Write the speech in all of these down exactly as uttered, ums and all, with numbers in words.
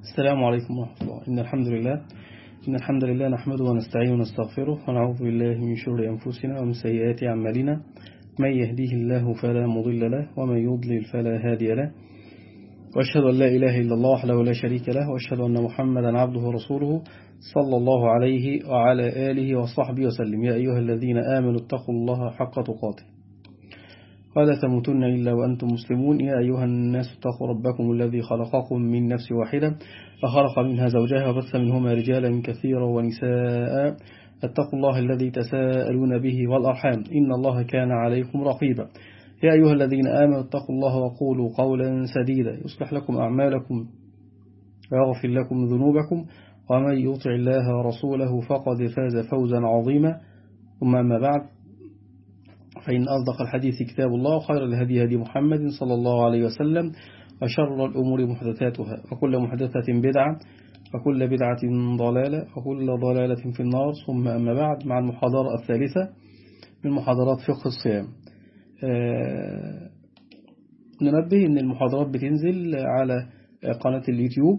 السلام عليكم ورحمة الله. إن الحمد لله إن الحمد لله نحمده ونستعينه ونستغفره ونعوذ بالله من شرور أنفسنا ومن سيئات أعمالنا. من يهديه الله فلا مضل له ومن يضلل فلا هادي له، وأشهد أن لا إله إلا الله وحده لا شريك له، وأشهد أن محمدا عبده ورسوله صلى الله عليه وعلى آله وصحبه وسلم. يا أيها الذين آمنوا اتقوا الله حق تقاته ولا تموتن إلا وأنتم مسلمون. يا أيها الناس اتقوا ربكم الذي خلقكم من نفس واحدة فخلق منها زوجها وبث منهما رجالا كثيرا ونساء. اتقوا الله الذي تساءلون به والأرحام إن الله كان عليكم رقيبا. يا أيها الذين آمنوا اتقوا الله وقولوا قولا سديدا يصلح لكم أعمالكم ويغفر لكم ذنوبكم، ومن يطع الله ورسوله فقد فاز فوزا عظيما. ثم أما بعد، فإن أصدق الحديث كتاب الله، وخير الهدي هدي محمد صلى الله عليه وسلم، وشر الأمور محدثاتها، وكل محدثة بدعة، وكل بدعة ضلالة، وكل ضلالة في النار. ثم أما بعد، مع المحاضرة الثالثة من محاضرات فقه الصيام. آه ننبه أن المحاضرات بتنزل على قناة اليوتيوب،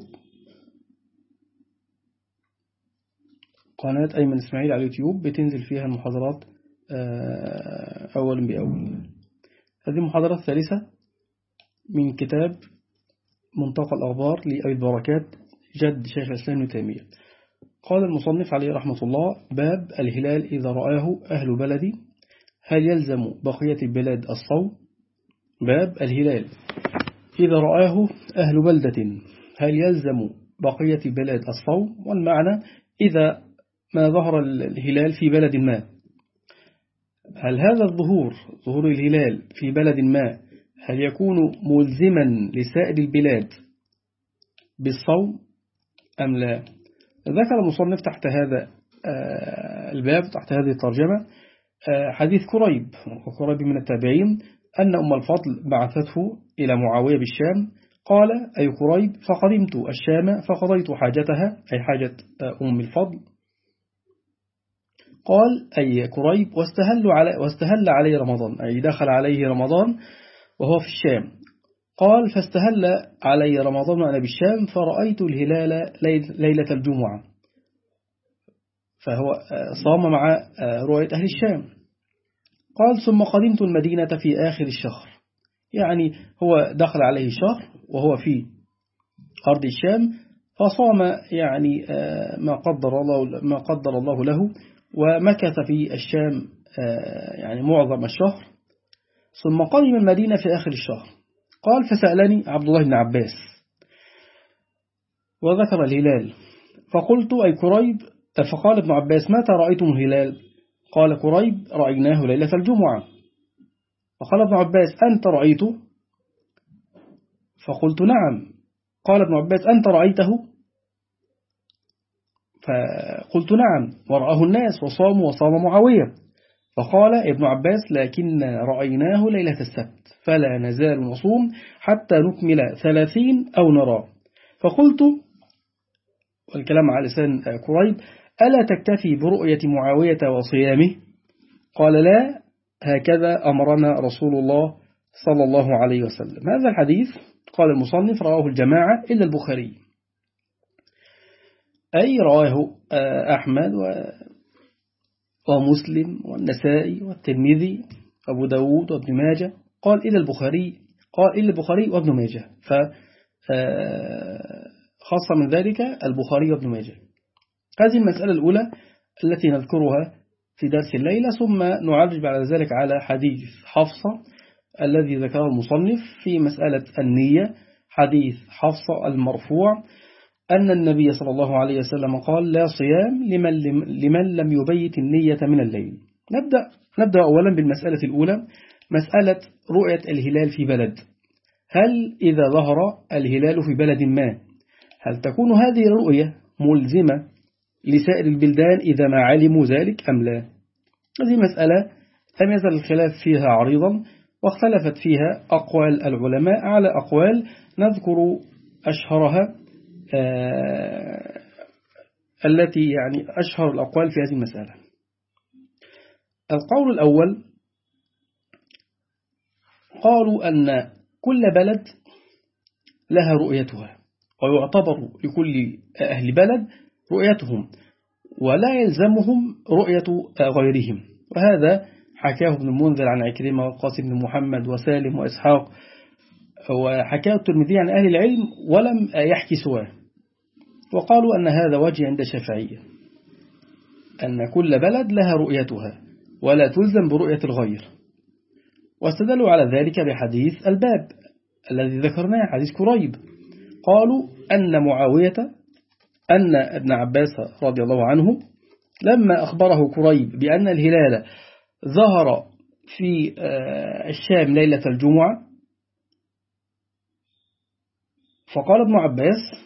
قناة أيمن إسماعيل على اليوتيوب، بتنزل فيها المحاضرات أول بأول. هذه المحاضرة الثالثة من كتاب منطقة الأخبار لأبي البركات جد شيخ الإسلام ابن تيمية. قال المصنف عليه رحمة الله: باب الهلال إذا رآه أهل بلدي هل يلزم بقية البلاد الصوم؟ باب الهلال إذا رآه أهل بلدة هل يلزم بقية البلاد الصوم؟ والمعنى إذا ما ظهر الهلال في بلد ما، هل هذا الظهور ظهور الهلال في بلد ما هل يكون ملزما لسائر البلاد بالصوم أم لا؟ ذكر المصنف تحت هذا الباب، تحت هذه الترجمة، حديث كريب، وكريب من التابعين، أن أم الفضل بعثته إلى معاوية بالشام. قال: أي كريب، فقدمت الشام فقضيت حاجتها، أي حاجة أم الفضل. قال: أي كريب، واستهل علي, واستهل عليه رمضان، أي دخل عليه رمضان وهو في الشام. قال: فاستهل علي رمضان وأنا بالشام فرأيت الهلال ليلة الجمعة، فهو صام مع رؤية أهل الشام. قال: ثم قدمت المدينة في آخر الشهر، يعني هو دخل عليه شهر وهو في أرض الشام، فصام يعني ما قدر الله ما قدر الله له، ومكث في الشام يعني معظم الشهر. ثم قدم المدينة في آخر الشهر. قال: فسألني عبد الله بن عباس وذكر الهلال، فقلت: أي كريب، فقال ابن عباس: متى رأيتم الهلال؟ قال كريب: رأيناه ليلة الجمعة. فقال ابن عباس: أنت رأيته؟ فقلت: نعم. قال ابن عباس: أنت رأيته؟ فقلت: نعم، ورآه الناس وصاموا وصام معاوية. فقال ابن عباس: لكن رأيناه ليلة السبت، فلا نزال نصوم حتى نكمل ثلاثين أو نرى. فقلت، والكلام على لسان كريب: ألا تكتفي برؤية معاوية وصيامه؟ قال: لا، هكذا أمرنا رسول الله صلى الله عليه وسلم. هذا الحديث قال المصنف رواه الجماعة إلا البخاري، أي رواه أحمد ومسلم والنسائي والترمذي وأبو داود وابن ماجه. قال إلا البخاري، قال إلا البخاري وابن ماجه، فخاصة من ذلك البخاري وابن ماجه. هذه المسألة الأولى التي نذكرها في درس الليلة، ثم نعرج بعد ذلك على حديث حفصة الذي ذكره المصنف في مسألة النية. حديث حفصة المرفوع أن النبي صلى الله عليه وسلم قال: لا صيام لمن, لمن لم يبيت النية من الليل. نبدأ, نبدأ أولا بالمسألة الأولى، مسألة رؤية الهلال في بلد. هل إذا ظهر الهلال في بلد ما هل تكون هذه الرؤية ملزمة لسائر البلدان إذا ما علموا ذلك أم لا؟ هذه مسألة لم يزل الخلاف فيها عريضا، واختلفت فيها أقوال العلماء على أقوال نذكر أشهرها آه التي يعني أشهر الأقوال في هذه المسألة. القول الأول قالوا أن كل بلد لها رؤيتها، ويعتبر لكل أهل بلد رؤيتهم ولا يلزمهم رؤية غيرهم. وهذا حكاه ابن المنذر عن عكرمة وقاسم بن محمد وسالم وإسحاق، وحكاه الترمذي عن أهل العلم ولم يحكي سواه. وقالوا أن هذا وجه عند الشافعية، أن كل بلد لها رؤيتها ولا تلزم برؤية الغير. واستدلوا على ذلك بحديث الباب الذي ذكرناه، حديث كريب. قالوا أن معاوية أن ابن عباس رضي الله عنه لما أخبره كريب بأن الهلال ظهر في الشام ليلة الجمعة، فقال ابن عباس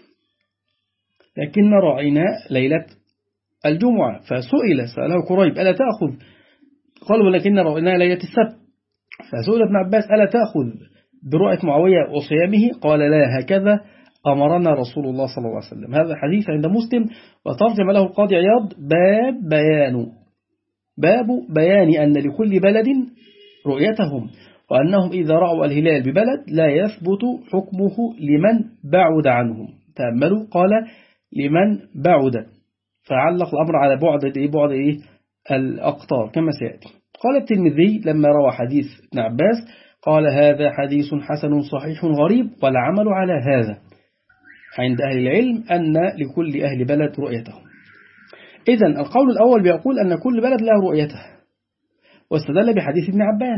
لكن رأينا ليلة الجمعة. فسئل سأله كريب ألا تأخذ؟ قالوا لكن رأينا ليلة السبت. فسئل ابن عباس ألا تأخذ برؤية معاوية وصيامه؟ قال لا، هكذا أمرنا رسول الله صلى الله عليه وسلم. هذا حديث عند مسلم، وترجم له القاضي عياض باب بيان باب بيان أن لكل بلد رؤيتهم، وأنهم إذا رأوا الهلال ببلد لا يثبت حكمه لمن بعد عنهم. تأملوا، قال لمن بعد، فعلق الأمر على بعد إيه؟ بعد إيه؟ الأقطار كما سيأتي. قال الترمذي لما روى حديث ابن عباس قال هذا حديث حسن صحيح غريب، والعمل على هذا عند أهل العلم أن لكل أهل بلد رؤيتهم. إذن القول الأول بيقول أن كل بلد له رؤيته، واستدل بحديث ابن عباس.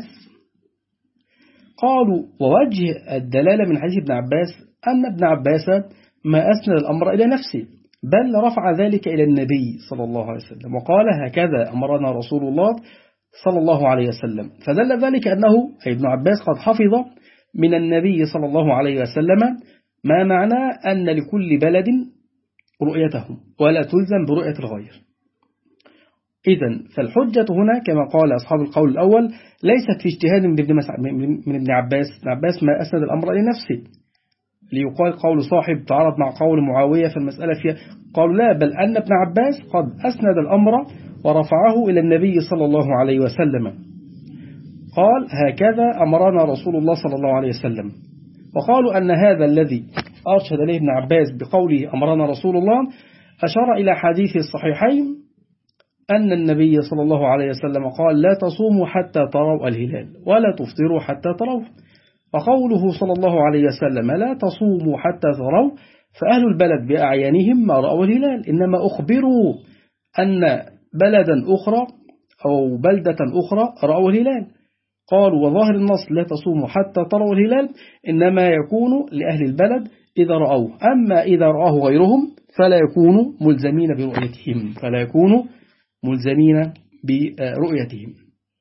قالوا ووجه الدلالة من حديث ابن عباس أن ابن عباس ما أسند الأمر إلى نفسه، بل رفع ذلك إلى النبي صلى الله عليه وسلم وقال هكذا أمرنا رسول الله صلى الله عليه وسلم. فدل ذلك أنه أي ابن عباس قد حفظ من النبي صلى الله عليه وسلم ما معنى أن لكل بلد رؤيتهم ولا تلزم برؤية الغير. إذن فالحجة هنا كما قال أصحاب القول الأول ليست في اجتهاد من ابن, من ابن عباس. ابن عباس ما أسند الأمر لنفسه ليقال قول صاحب تعارض مع قول معاوية في المسألة فيها. قالوا لا، بل أن ابن عباس قد أسند الأمر ورفعه إلى النبي صلى الله عليه وسلم، قال هكذا أمرنا رسول الله صلى الله عليه وسلم. وقالوا أن هذا الذي أرشد إليه ابن عباس بقوله أمرنا رسول الله أشار إلى حديث الصحيحين أن النبي صلى الله عليه وسلم قال لا تصوموا حتى تروا الهلال ولا تفطروا حتى تروا. وقوله صلى الله عليه وسلم لا تصوموا حتى تروا، فأهل البلد بأعيانهم ما رأوا الهلال، إنما أخبروا أن بلدا أخرى أو بلدة أخرى رأوا الهلال. قالوا وظاهر النص لا تصوموا حتى تروا الهلال إنما يكون لأهل البلد إذا رأوه، أما إذا رآه غيرهم فلا يكونوا ملزمين برؤيتهم فلا يكونوا ملزمين برؤيتهم.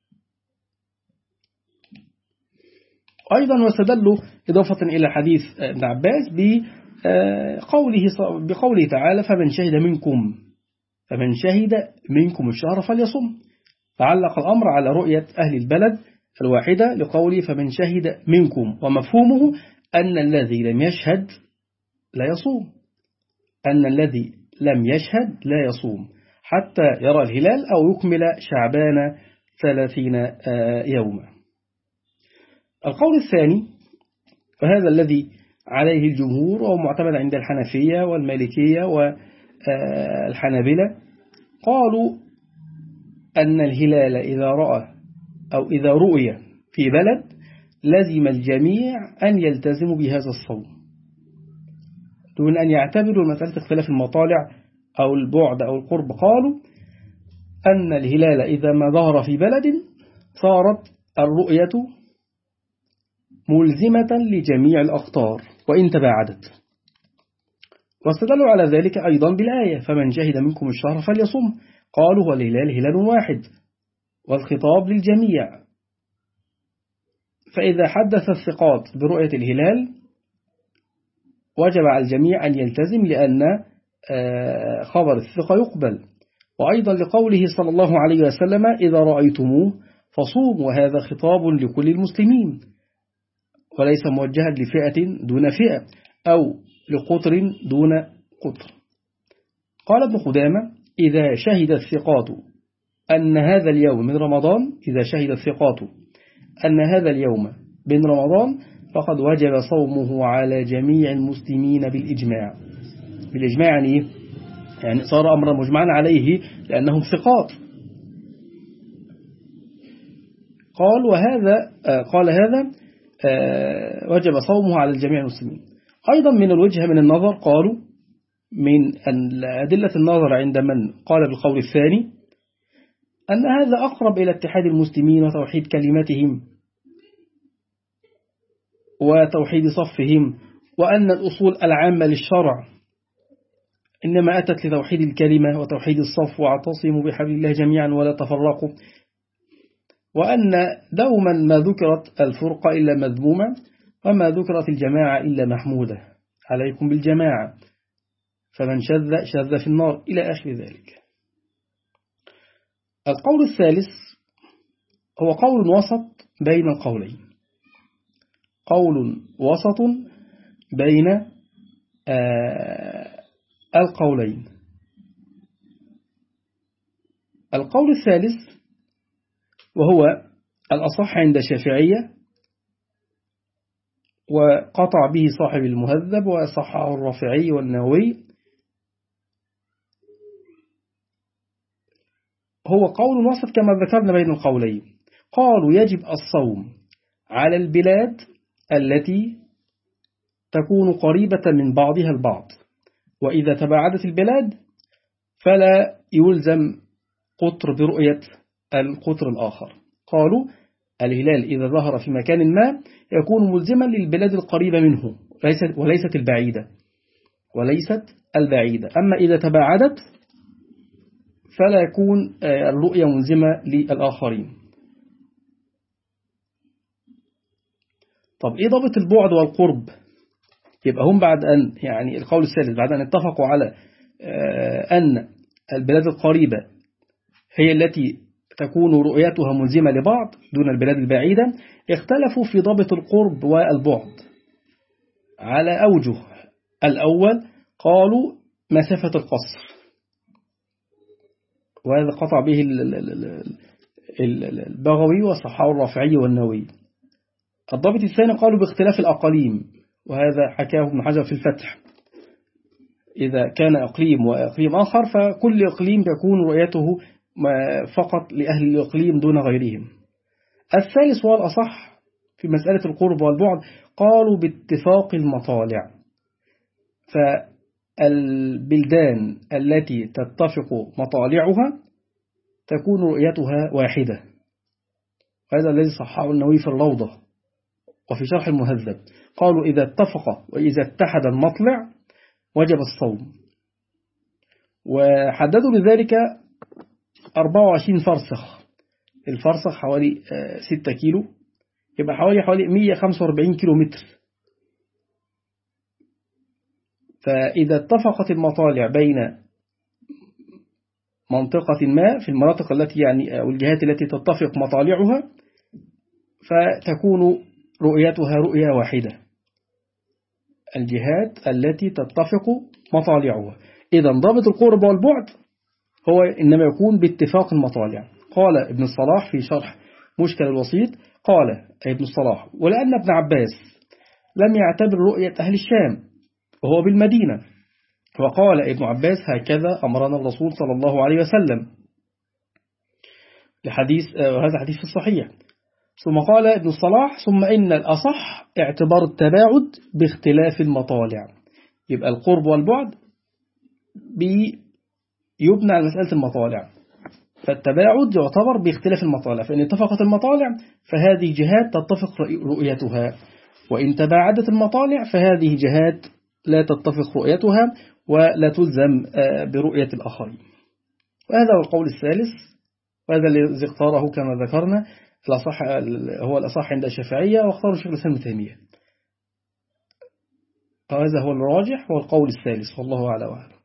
أيضا واستدلوا إضافة إلى حديث ابن عباس بقوله, بقوله تعالى فمن شهد منكم فمن شهد منكم الشهر فليصم، فعلق الأمر على رؤية أهل البلد الواحدة لقوله فمن شهد منكم، ومفهومه أن الذي لم يشهد لا يصوم، أن الذي لم يشهد لا يصوم حتى يرى الهلال أو يكمل شعبان ثلاثين يوما. القول الثاني وهذا الذي عليه الجمهور وهو معتمد عند الحنفية والمالكية والحنابلة، قالوا أن الهلال إذا رأى أو إذا رؤي في بلد لازم الجميع أن يلتزموا بهذا الصوم دون أن يعتبروا مسألة اختلاف المطالع أو البعد أو القرب. قالوا أن الهلال إذا ما ظهر في بلد صارت الرؤية ملزمة لجميع الأقطار وإن تباعدت. واستدلوا على ذلك أيضا بالآية فمن شهد منكم الشهر فليصم، قالوا والهلال هلال واحد والخطاب للجميع، فإذا حدث الثقات برؤية الهلال وجب على الجميع أن يلتزم لأن خبر الثقة يقبل. وأيضا لقوله صلى الله عليه وسلم إذا رأيتموه فصوموا، وهذا خطاب لكل المسلمين وليس موجها لفئة دون فئة أو لقطر دون قطر. قال ابن خدامة إذا شهد الثقات أن هذا اليوم من رمضان إذا شهد الثقات أن هذا اليوم من رمضان فقد وجب صومه على جميع المسلمين بالإجماع. بالإجماع يعني إيه؟ يعني صار أمرا مجمعا عليه لأنهم ثقات. قال وهذا قال هذا وجب صومه على الجميع المسلمين. أيضا من الوجهة من النظر قالوا من أدلة النظر عند من قال بالقول الثاني أن هذا أقرب إلى اتحاد المسلمين وتوحيد كلمتهم وتوحيد صفهم، وأن الأصول العامة للشرع إنما أتت لتوحيد الكلمة وتوحيد الصف واعتصموا بحبل الله جميعا ولا تفرقوا، وأن دوما ما ذكرت الفرقة إلا مذمومة وما ذكرت الجماعة إلا محمودة، عليكم بالجماعة فمن شذ شذ في النار إلى آخر ذلك. القول الثالث هو قول وسط بين القولين، قول وسط بين آه القولين. القول الثالث وهو الأصح عند الشافعية وقطع به صاحب المهذب وصححه الرافعي والنووي، هو قول وسط كما ذكرنا بين القولين. قالوا يجب الصوم على البلاد التي تكون قريبة من بعضها البعض، وإذا تباعدت البلاد فلا يلزم قطر برؤية القطر الآخر. قالوا الهلال إذا ظهر في مكان ما يكون ملزما للبلاد القريبة منه وليست البعيدة وليست البعيدة أما إذا تباعدت فلا يكون الرؤية ملزمة للآخرين. طب إيه ضابط البعد والقرب؟ يبقى هم بعد أن يعني القول الثالث بعد أن اتفقوا على أن البلاد القريبة هي التي تكون رؤيتها ملزمة لبعض دون البلاد البعيدة، اختلفوا في ضابط القرب والبعد على أوجه. الأول قالوا مسافة القصر، وهذا قطع به البغوي وصححه الرافعي والنووي. الضابط الثاني قالوا باختلاف الأقاليم، وهذا حكاه ابن حجر في الفتح، إذا كان إقليم وإقليم آخر فكل إقليم تكون رؤيته فقط لأهل الإقليم دون غيرهم. الثالث والأصح في مسألة القرب والبعد قالوا باتفاق المطالع، فالبلدان التي تتفق مطالعها تكون رؤيتها واحدة، وهذا الذي صححه النووي في الروضة وفي شرح المهذب. قالوا إذا اتفق وإذا اتحد المطلع وجب الصوم، وحددوا لذلك أربعة وعشرين فرسخ. الفرسخ حوالي ستة كيلو، يبقى حوالي حوالي مئة وخمسة وأربعين كيلو متر. فإذا اتفقت المطالع بين منطقة ما في المناطق التي يعني أو الجهات التي تتفق مطالعها فتكون رؤيتها رؤية واحدة، الجهات التي تتفق مطالعها. إذا ضابط القرب والبعد هو إنما يكون باتفاق المطالع. قال ابن الصلاح في شرح مشكل الوسيط، قال ابن الصلاح ولأن ابن عباس لم يعتبر رؤية أهل الشام وهو بالمدينة، وقال ابن عباس هكذا أمرنا الرسول صلى الله عليه وسلم لحديث، وهذا حديث في الصحيح. ثم قال ابن الصلاح ثم إن الأصح اعتبار التباعد باختلاف المطالع. يبقى القرب والبعد بيبنى على مسألة المطالع، فالتباعد يعتبر باختلاف المطالع، فإن اتفقت المطالع فهذه جهات تتفق رؤيتها، وإن تباعدت المطالع فهذه جهات لا تتفق رؤيتها ولا تلزم برؤية الآخرين. وهذا هو القول الثالث، وهذا الذي اختاره كما ذكرنا الأصح هو الأصح عند الشافعية، واختاره شيخ الإسلام ابن تيمية. هذا هو الراجح والقول الثالث والله أعلم وأعلم.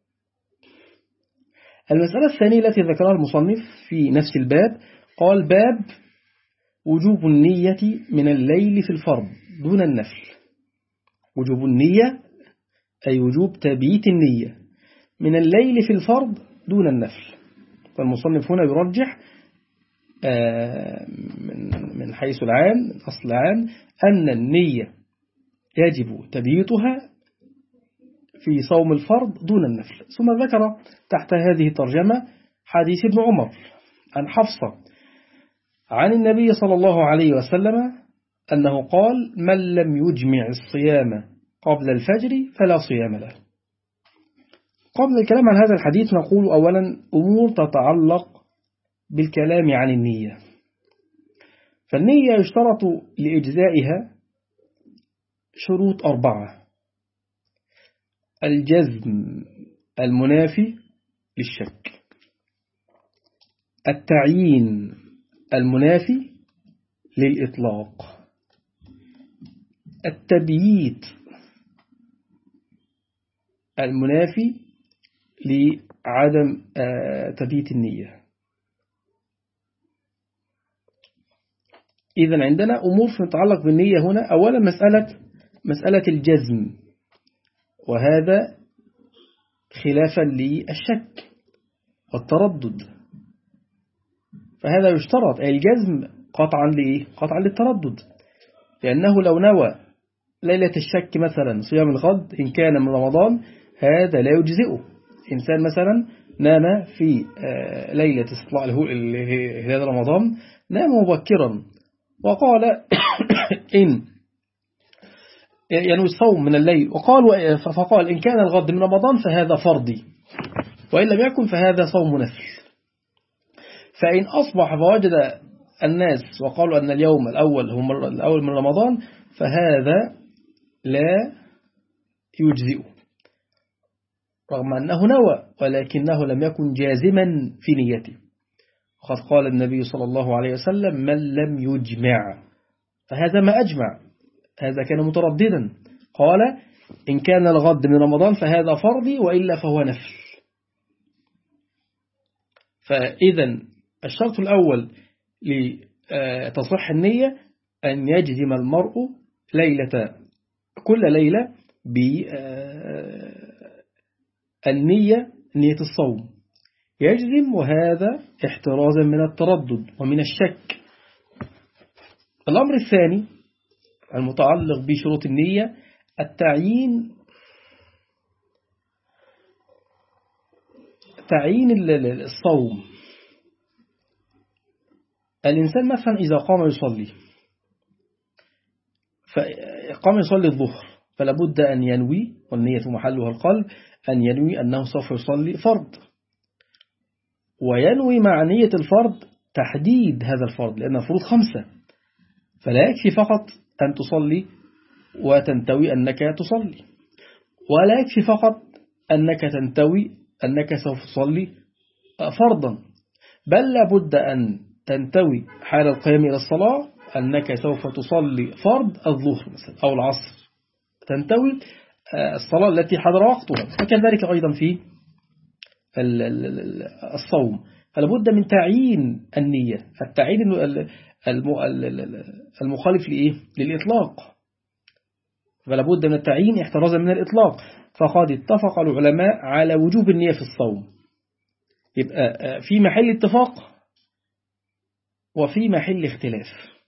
المسألة الثانية التي ذكرها المصنف في نفس الباب، قال باب وجوب النية من الليل في الفرض دون النفل. وجوب النية أي وجوب تبييت النية من الليل في الفرض دون النفل. فالمصنف هنا يرجح من حيث العام أصل عام أن النية يجب تبييتها في صوم الفرض دون النفل. ثم ذكر تحت هذه الترجمة حديث ابن عمر عن حفصة عن النبي صلى الله عليه وسلم أنه قال: من لم يجمع الصيام قبل الفجر فلا صيام له. قبل الكلام عن هذا الحديث نقول أولا أمور تتعلق بالكلام عن النية. فالنية يشترط لإجزائها شروط أربعة: الجزم المنافي للشك، التعيين المنافي للإطلاق، التبييت المنافي لعدم تبييت النية. إذن عندنا أمور تتعلق بالنية هنا. أولا مسألة مسألة الجزم، وهذا خلافا للشك والتردد، فهذا يشترط الجزم قطعا لإيه؟ قطعا للتردد، لأنه لو نوى ليلة الشك مثلا صيام الغد إن كان من رمضان هذا لا يجزئه. إنسان مثلا نام في ليلة استطلاع هلال رمضان، نام مبكرا وقال إن ينوي الصوم من الليل، وقال فقال إن كان الغد من رمضان فهذا فرضي، وإن لم يكن فهذا صوم نفل. فإن أصبح فوجد الناس وقالوا أن اليوم الأول هو الأول من رمضان فهذا لا يجزئ رغم أنه نوى، ولكنه لم يكن جازما في نيته. وقد قال النبي صلى الله عليه وسلم: من لم يجمع، فهذا ما أجمع، هذا كان مترددا. قال: إن كان الغد من رمضان فهذا فرضي، وإلا فهو نفل. فإذا الشرط الأول لتصح النية أن يجزم المرء ليلة كل ليلة بالنية، نية الصوم يجزم، وهذا احترازا من التردد ومن الشك. الأمر الثاني المتعلق بشروط النية التعيين تعيين الصوم. الإنسان مثلا إذا قام يصلي فقام يصلي الظهر فلا بد أن ينوي، والنية محلها القلب، أن ينوي أنه سوف يصلي فرض، وينوي مع نية الفرض تحديد هذا الفرض، لأن الفروض خمسة، فلا يكفي فقط أن تصلي وتنتوي أنك تصلي، ولا يكفي فقط أنك تنتوي أنك سوف تصلي فرضا، بل لابد أن تنتوي حال القيام إلى الصلاة أنك سوف تصلي فرض الظهر مثلا أو العصر، تنتوي الصلاة التي حضر وقتها. وكذلك أيضا في الصوم، فلابد من تعيين النية، التعيين المخالف لإيه؟ للإطلاق، فلابد من التعيين احترازا من الإطلاق. فقد اتفق العلماء على وجوب النية في الصوم، يبقى في محل اتفاق وفي محل اختلاف.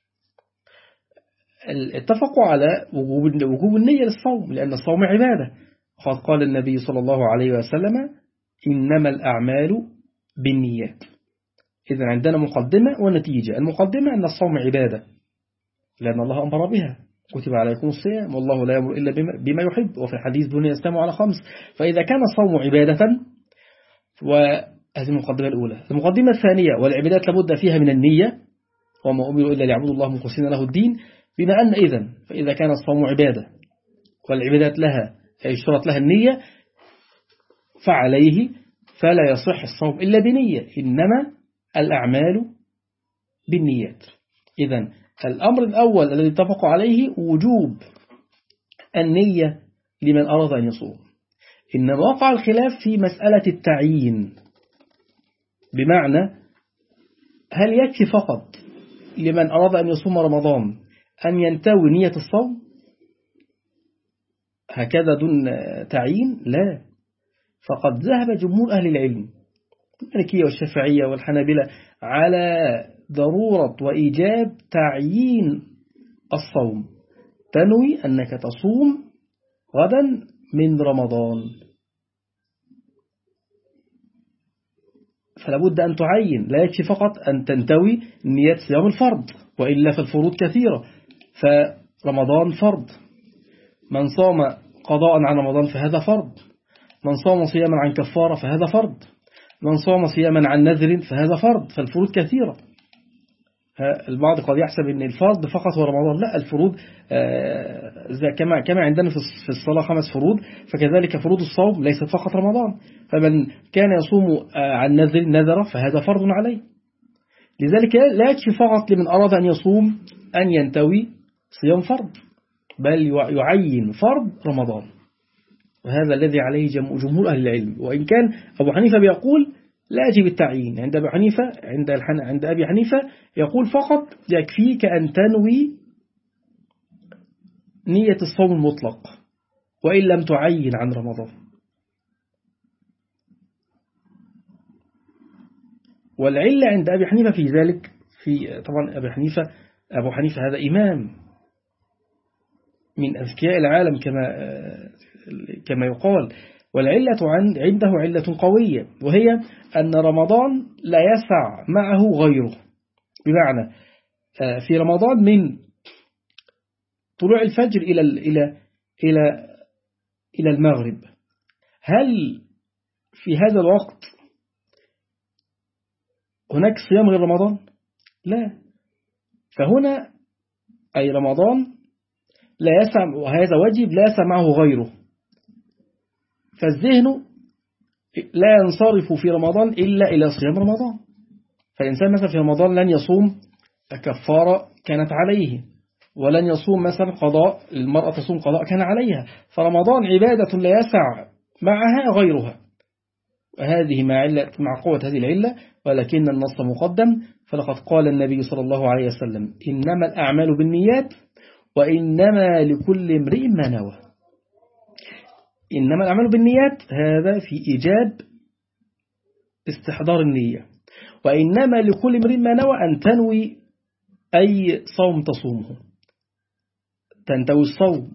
اتفقوا على وجوب النية للصوم لأن الصوم عبادة، وقد قال النبي صلى الله عليه وسلم: إنما الأعمال بالنيات. إذن عندنا مقدمة ونتيجة. المقدمة أن الصوم عبادة لأن الله أمر بها، كتب عليكم الصيام والله لا يأمر إلا بما يحب، وفي الحديث بني الإسلام على خمس. فإذا كان الصوم عبادة، وهذه المقدمة الأولى. المقدمة الثانية: والعبادات لابد فيها من النية، وما أمروا إلا ليعبدوا الله مخلصين له الدين. بما أن إذن فإذا كان الصوم عبادة والعبادات لها يشترط لها النية، فعليه فلا يصح الصوم إلا بنية، إنما الأعمال بالنيات. إذن الأمر الأول الذي اتفقوا عليه وجوب النية لمن أراد أن يصوم. إنما وقع الخلاف في مسألة التعيين، بمعنى هل يكفي فقط لمن أراد أن يصوم رمضان أن ينتوي نية الصوم هكذا دون تعيين؟ لا، فقد ذهب جمهور أهل العلم المالكية والشافعية والحنابلة على ضرورة وإيجاب تعيين الصوم، تنوي أنك تصوم غدا من رمضان، فلا بد أن تعين، لا يكفي فقط أن تنتوي نية صيام الفرض، وإلا فالفروض كثيرة، فرمضان فرض، من صام قضاء عن رمضان فهذا فرض، من صام صياما عن كفارة فهذا فرض، من صام صياما عن نذر فهذا فرض، فالفروض كثيرة. البعض قد يحسب أن الفرض فقط هو رمضان، لا، الفروض كما كما عندنا في الصلاة خمس فروض، فكذلك فروض الصوم ليست فقط رمضان، فمن كان يصوم عن نذر نذر فهذا فرض عليه. لذلك لا يكفي فقط لمن أراد أن يصوم أن ينتوي صيام فرض، بل يعين فرض رمضان، وهذا الذي عليه جمهور أهل العلم. وإن كان أبو حنيفة بيقول لا يجب التعيين، عند أبي حنيفة عند عند أبي حنيفة يقول فقط يكفيك أن تنوي نية الصوم المطلق وإن لم تعين عن رمضان. والعلة عند أبي حنيفة في ذلك، في طبعا أبي حنيفة أبو حنيفة هذا إمام من أذكياء العالم كما كما يقال، والعلة عنده علة قوية، وهي أن رمضان لا يسع معه غيره. بمعنى في رمضان من طلوع الفجر إلى إلى إلى إلى المغرب، هل في هذا الوقت هناك صيام غير رمضان؟ لا، فهنا أي رمضان لا يسع، وهذا واجب لا يسع معه غيره، فالذهن لا ينصرف في رمضان إلا إلى صيام رمضان. فالإنسان مثلا في رمضان لن يصوم كفارة كانت عليه، ولن يصوم مثلا قضاء، المرأة تصوم قضاء كان عليها، فرمضان عبادة لا يسع معها غيرها، وهذه مع, علة مع قوة هذه العلة، ولكن النص مقدم، فلقد قال النبي صلى الله عليه وسلم إنما الأعمال بالنيات وإنما لكل امرئ ما نوى. إنما الأعمال بالنيات هذا في إيجاب استحضار النية، وإنما لكل امرئ ما نوى أن تنوي أي صوم تصومه، تنتوي الصوم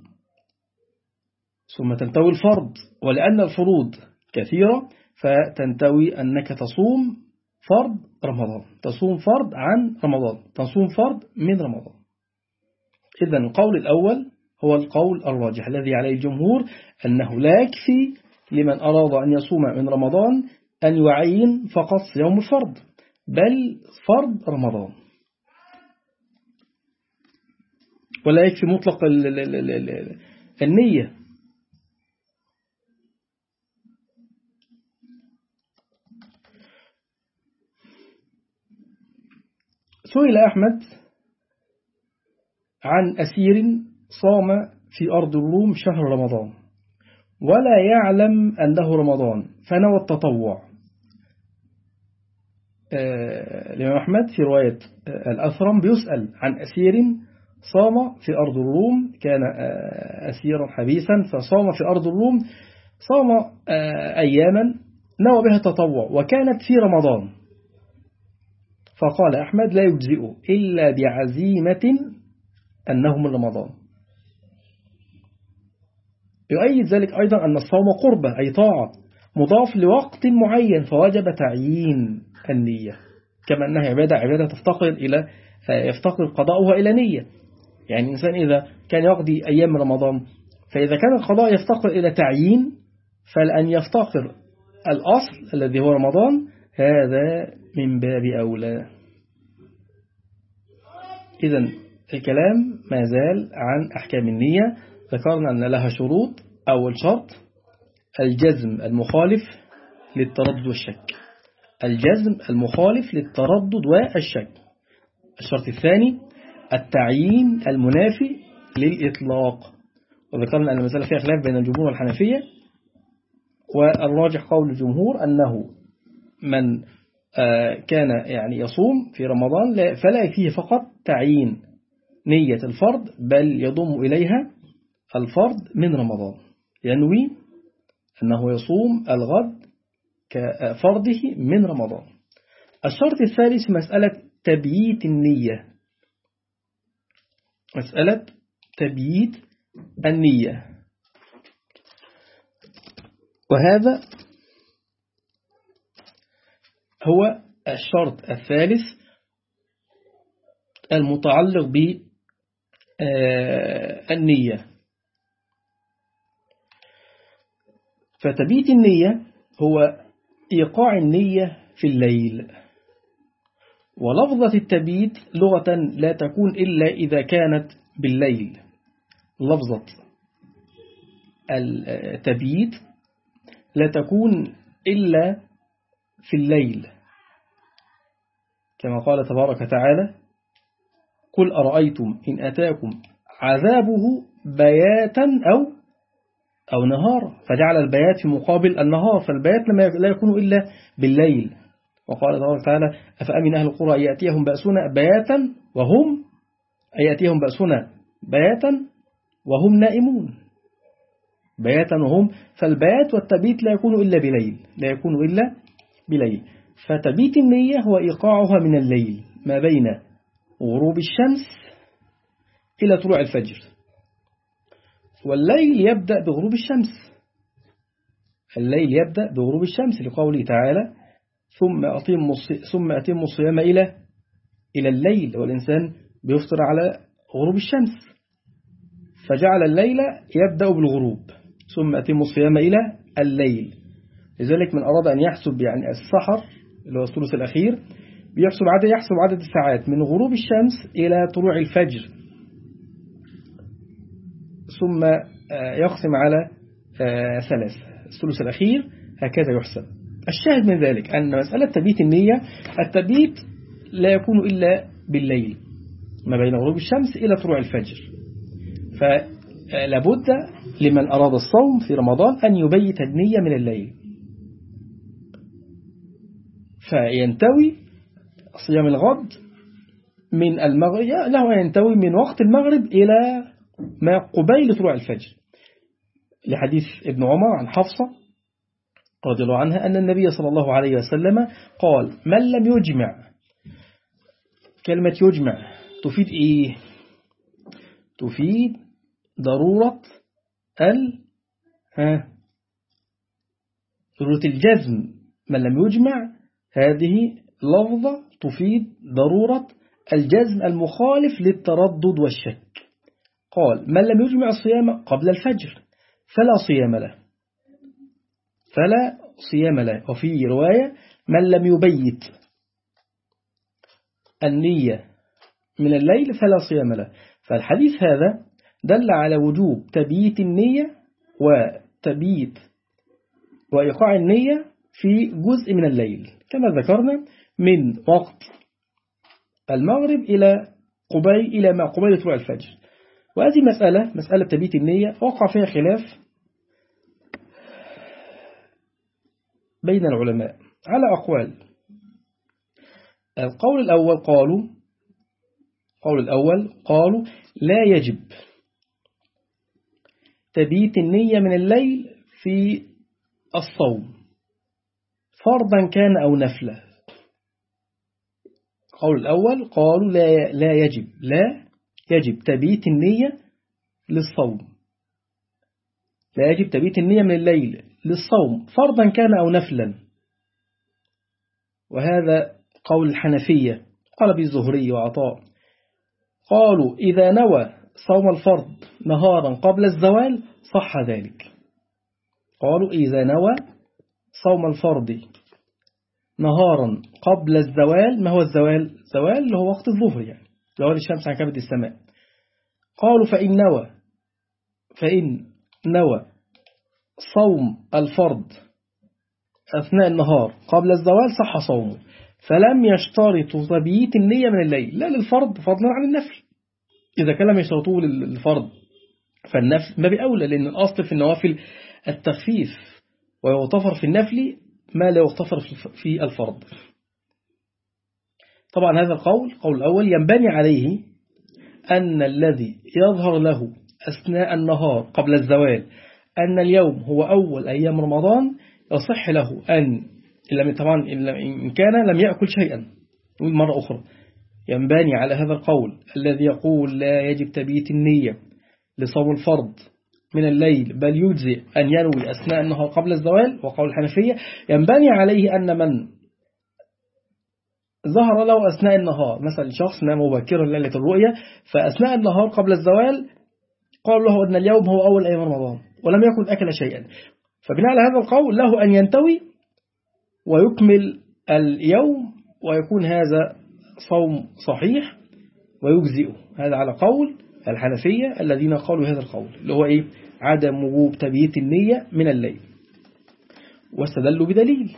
ثم تنتوي الفرض، ولأن الفروض كثيرة فتنتوي أنك تصوم فرض رمضان، تصوم فرض عن رمضان، تصوم فرض من رمضان. إذن القول الأول هو القول الراجح الذي عليه الجمهور، أنه لا يكفي لمن أراد أن يصوم من رمضان أن يعين فقط صيام الفرض، بل فرض رمضان، ولا يكفي مطلق النية. سئل أحمد عن أسير صام في أرض الروم شهر رمضان ولا يعلم أنه رمضان فنوى التطوع. الإمام أحمد في رواية الأثرم بيسأل عن أسير صام في أرض الروم، كان أسيرا حبيسا فصام في أرض الروم، صام أياما نوى بها التطوع وكانت في رمضان، فقال أحمد لا يجزئه إلا بعزيمة أنه من رمضان. يؤيد ذلك أيضا أن الصوم قربة أي طاعة مضاف لوقت معين، فوجب تعيين النية، كما أنها عبادة عبادة تفتقر إلى يفتقر قضاؤها إلى نية. يعني الإنسان إذا كان يقضي أيام رمضان، فإذا كان القضاء يفتقر إلى تعيين، فلأن يفتقر الأصل الذي هو رمضان، هذا من باب أولى. إذن الكلام ما زال عن أحكام النية. ذكرنا أن لها شروط. أول شرط الجزم المخالف للتردد والشك، الجزم المخالف للتردد والشك. الشرط الثاني التعيين المنافي للإطلاق، وذكرنا أن المسألة فيها خلاف بين الجمهور والحنفية، والراجح قول الجمهور أنه من كان يعني يصوم في رمضان فلا فيه فقط تعيين نية الفرض، بل يضم إليها الفرض من رمضان، ينوي أنه يصوم الغد كفرضه من رمضان. الشرط الثالث مسألة تبييت النية، مسألة تبييت النية. وهذا هو الشرط الثالث المتعلق بالنية. فتبييت النية هو إيقاع النية في الليل. ولفظة التبييت لغة لا تكون إلا إذا كانت بالليل. لفظة التبييت لا تكون إلا في الليل، كما قال تبارك وتعالى: قل أرأيتم إن أتاكم عذابه بياتا أو أو نهارا، فجعل البيات في مقابل النهار، فالبيات لا يكون إلا بالليل. وقال تبارك وتعالى: أفأمن أهل القرى يأتيهم بأسنا بياتا وهم يأتيهم بأسنا بياتا وهم نائمون، بياتا وهم، فالبيات والتبيت لا يكون إلا بليل، لا يكون إلا بليل. فتبيت النية هو إيقاعها من الليل ما بين غروب الشمس إلى طلوع الفجر. والليل يبدأ بغروب الشمس، الليل يبدأ بغروب الشمس لقوله تعالى: ثم أتموا ثم أتموا الصيام إلى إلى الليل، والإنسان بيفطر على غروب الشمس، فجعل الليل يبدأ بالغروب، ثم أتموا الصيام إلى الليل. لذلك من أراد أن يحسب يعني السحر اللي هو الثلث الأخير، بيحسب عدد يحسب عدد الساعات من غروب الشمس إلى طلوع الفجر، ثم يقسم على ثلاث، الثلث الأخير هكذا يحسب. الشاهد من ذلك أن مسألة تبيت النية، التبيت لا يكون إلا بالليل ما بين غروب الشمس إلى طلوع الفجر. فلابد لمن أراد الصوم في رمضان أن يبيت النية من الليل، فينتوي صيام الغد من المغرب، له ينتوي من وقت المغرب إلى ما قبيل طلوع الفجر، لحديث ابن عمر عن حفصة رضي الله عنها أن النبي صلى الله عليه وسلم قال: من لم يجمع. كلمة يجمع تفيد إيه؟ تفيد ضرورة ال ها ضرورة الجزم. من لم يجمع هذه لفظة تفيد ضرورة الجزم المخالف للتردد والشك. قال: من لم يجمع الصيام قبل الفجر فلا صيام له، فلا صيام له. وفي رواية: من لم يبيت النية من الليل فلا صيام له. فالحديث هذا دل على وجوب تبييت النية وتبييت وإيقاع النية في جزء من الليل، كما ذكرنا من وقت المغرب إلى قبيل إلى ما قبيل طلوع الفجر. وهذه مسألة مسألة تبييت النية وقع فيها خلاف بين العلماء على أقوال. القول الأول قالوا القول الأول قالوا لا يجب تبييت النية من الليل في الصوم فرضا كان أو نفلا. القول الأول قالوا لا لا يجب لا يجب تبييت النية للصوم، لا يجب تبييت النية من الليل للصوم فرضا كان أو نفلا. وهذا قول الحنفية، قال به الزهري وعطاء، قالوا إذا نوى صوم الفرض نهارا قبل الزوال صح ذلك. قالوا إذا نوى صوم الفرض نهارا قبل الزوال. ما هو الزوال؟ الزوال اللي هو وقت الظهر، يعني زوال الشمس عن كبد السماء. قالوا فإن نوى فإن نوى صوم الفرض أثناء النهار قبل الزوال صح صومه، فلم يشترطوا تبييت النية من الليل لا للفرض فضلا عن النفل. إذا كان لم يشترطوه للفرض فالنفل ما بأولى، لأن الأصل في النوافل التخفيف، ويغتفر في النفل ما لا يغتفر في الفرض. طبعا هذا القول قول الأول ينبني عليه أن الذي يظهر له أثناء النهار قبل الزوال أن اليوم هو أول أيام رمضان يصح له أن طبعا إن كان لم يأكل شيئا. مرة أخرى ينبني على هذا القول الذي يقول لا يجب تبييت النية لصوم الفرض من الليل بل يجزئ أن ينوي أثناء النهار قبل الزوال، وقول الحنفية ينبني عليه أن من ظهر له أثناء النهار، مثلا شخص نام مبكرا ليلة الرؤية فأثناء النهار قبل الزوال قال له أن اليوم هو أول أيام رمضان ولم يكن أكل شيئا، فبناء على هذا القول له أن ينتوي ويكمل اليوم ويكون هذا صوم صحيح ويجزئه. هذا على قول الحنفية الذين قالوا هذا القول اللي هو إيه؟ عدم وجوب تبييت النية من الليل، واستدلوا بدليل